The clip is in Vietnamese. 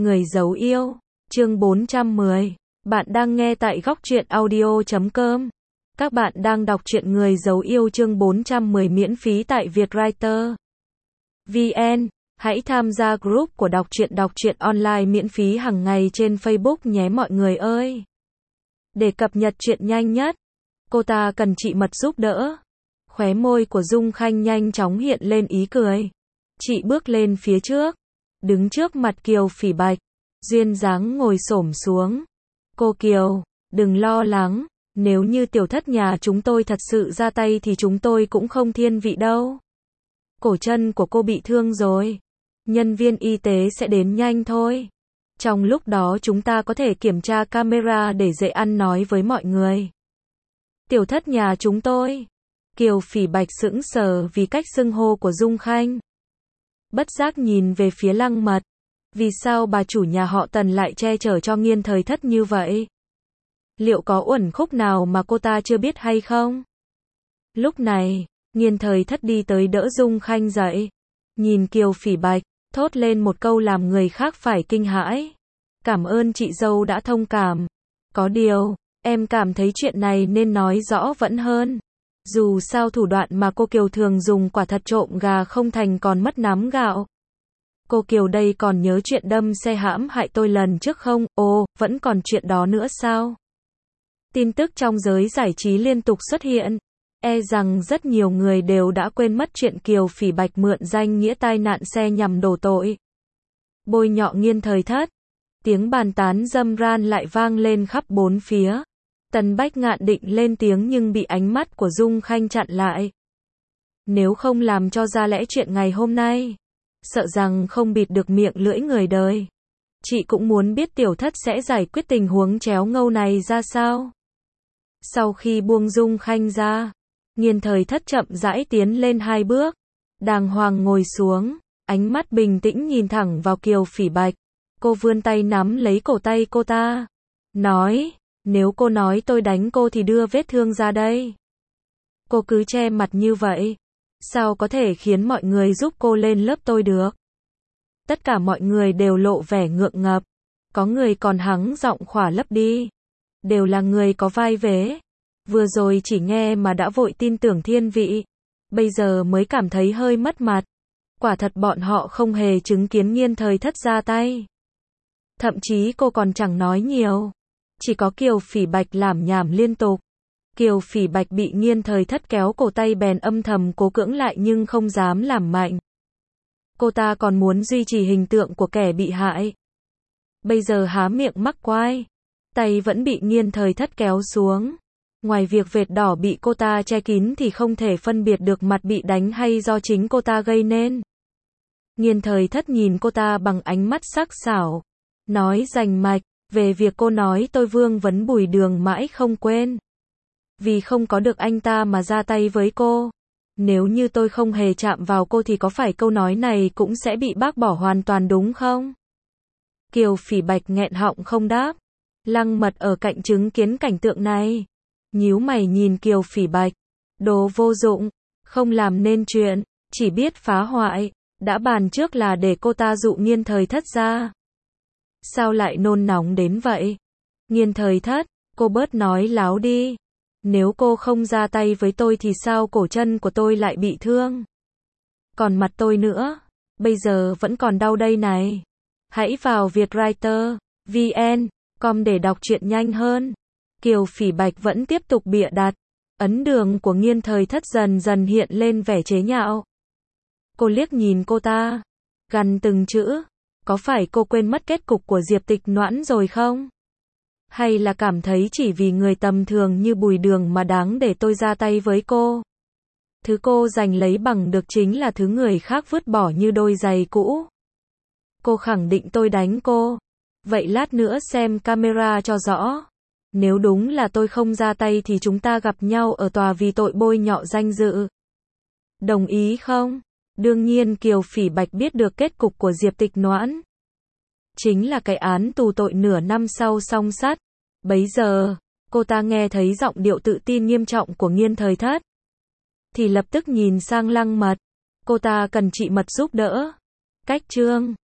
Người giấu yêu, chương 410. Bạn đang nghe tại góc truyện audio.com. Các bạn đang đọc truyện Người giấu yêu chương 410 miễn phí tại Vietwriter VN. Hãy tham gia group của đọc truyện online miễn phí hàng ngày trên Facebook nhé mọi người ơi. Để cập nhật truyện nhanh nhất, cô ta cần chị Mật giúp đỡ. Khóe môi của Dung Khanh nhanh chóng hiện lên ý cười. Chị bước lên phía trước, đứng trước mặt Kiều Phỉ Bạch, duyên dáng ngồi xổm xuống. Cô Kiều, đừng lo lắng, nếu như tiểu thất nhà chúng tôi thật sự ra tay thì chúng tôi cũng không thiên vị đâu. Cổ chân của cô bị thương rồi, nhân viên y tế sẽ đến nhanh thôi. Trong lúc đó chúng ta có thể kiểm tra camera để dễ ăn nói với mọi người. Tiểu thất nhà chúng tôi. Kiều Phỉ Bạch sững sờ vì cách xưng hô của Dung Khanh. Bất giác nhìn về phía Lăng Mật. Vì sao bà chủ nhà họ Tần lại che chở cho Nghiên Thời Thất như vậy? Liệu có uẩn khúc nào mà cô ta chưa biết hay không? Lúc này, Nghiên Thời Thất đi tới đỡ Dung Khanh dậy. Nhìn Kiều Phỉ Bạch, thốt lên một câu làm người khác phải kinh hãi. Cảm ơn chị dâu đã thông cảm. Có điều, em cảm thấy chuyện này nên nói rõ vẫn hơn. Dù sao thủ đoạn mà cô Kiều thường dùng quả thật trộm gà không thành còn mất nắm gạo. Cô Kiều đây còn nhớ chuyện đâm xe hãm hại tôi lần trước không? Ồ, vẫn còn chuyện đó nữa sao? Tin tức trong giới giải trí liên tục xuất hiện. E rằng rất nhiều người đều đã quên mất chuyện Kiều Phỉ Bạch mượn danh nghĩa tai nạn xe nhằm đổ tội. Bôi nhọ Nghiên Thời Thất. Tiếng bàn tán râm ran lại vang lên khắp bốn phía. Tần Bách Ngạn định lên tiếng nhưng bị ánh mắt của Dung Khanh chặn lại. Nếu không làm cho ra lẽ chuyện ngày hôm nay, sợ rằng không bịt được miệng lưỡi người đời. Chị cũng muốn biết tiểu thất sẽ giải quyết tình huống chéo ngâu này ra sao. Sau khi buông Dung Khanh ra, Nghiên Thời Thất chậm rãi tiến lên 2 bước, đàng hoàng ngồi xuống, ánh mắt bình tĩnh nhìn thẳng vào Kiều Phỉ Bạch. Cô vươn tay nắm lấy cổ tay cô ta, nói, nếu cô nói tôi đánh cô thì đưa vết thương ra đây. Cô cứ che mặt như vậy, sao có thể khiến mọi người giúp cô lên lớp tôi được? Tất cả mọi người đều lộ vẻ ngượng ngập, có người còn hắng giọng khỏa lấp đi. Đều là người có vai vế. Vừa rồi chỉ nghe mà đã vội tin tưởng thiên vị, bây giờ mới cảm thấy hơi mất mặt. Quả thật bọn họ không hề chứng kiến Nghiên Thời Thất ra tay. Thậm chí cô còn chẳng nói nhiều. Chỉ có Kiều Phỉ Bạch lảm nhảm liên tục. Kiều Phỉ Bạch bị Nghiên Thời Thất kéo cổ tay bèn âm thầm cố cưỡng lại nhưng không dám làm mạnh. Cô ta còn muốn duy trì hình tượng của kẻ bị hại. Bây giờ há miệng mắc quai, tay vẫn bị Nghiên Thời Thất kéo xuống. Ngoài việc vệt đỏ bị cô ta che kín thì không thể phân biệt được mặt bị đánh hay do chính cô ta gây nên. Nghiên Thời Thất nhìn cô ta bằng ánh mắt sắc sảo, nói rành mạch, về việc cô nói tôi Vương Vấn Bùi Đường mãi không quên. Vì không có được anh ta mà ra tay với cô. Nếu như tôi không hề chạm vào cô thì có phải câu nói này cũng sẽ bị bác bỏ hoàn toàn đúng không? Kiều Phỉ Bạch nghẹn họng không đáp. Lăng Mật ở cạnh chứng kiến cảnh tượng này, nhíu mày nhìn Kiều Phỉ Bạch. Đồ vô dụng, không làm nên chuyện, chỉ biết phá hoại. Đã bàn trước là để cô ta dụ Nghiên Thời Thất ra. Sao lại nôn nóng đến vậy? Nghiên Thời Thất, cô bớt nói láo đi. Nếu cô không ra tay với tôi thì sao cổ chân của tôi lại bị thương? Còn mặt tôi nữa, bây giờ vẫn còn đau đây này. Hãy vào Vietwriter VN.com để đọc truyện nhanh hơn. Kiều Phỉ Bạch vẫn tiếp tục bịa đặt. Ấn đường của Nghiên Thời Thất dần dần hiện lên vẻ chế nhạo. Cô liếc nhìn cô ta, gằn từng chữ. Có phải cô quên mất kết cục của Diệp Tịch Noãn rồi không? Hay là cảm thấy chỉ vì người tầm thường như Bùi Đường mà đáng để tôi ra tay với cô? Thứ cô giành lấy bằng được chính là thứ người khác vứt bỏ như đôi giày cũ. Cô khẳng định tôi đánh cô. Vậy lát nữa xem camera cho rõ. Nếu đúng là tôi không ra tay thì chúng ta gặp nhau ở tòa vì tội bôi nhọ danh dự. Đồng ý không? Đương nhiên Kiều Phỉ Bạch biết được kết cục của Diệp Tịch Noãn. Chính là cái án tù tội nửa năm sau song sắt. Bấy giờ, cô ta nghe thấy giọng điệu tự tin nghiêm trọng của Nghiên Thời Thất. Thì lập tức nhìn sang Lăng Mật. Cô ta cần chị Mật giúp đỡ. Cách chương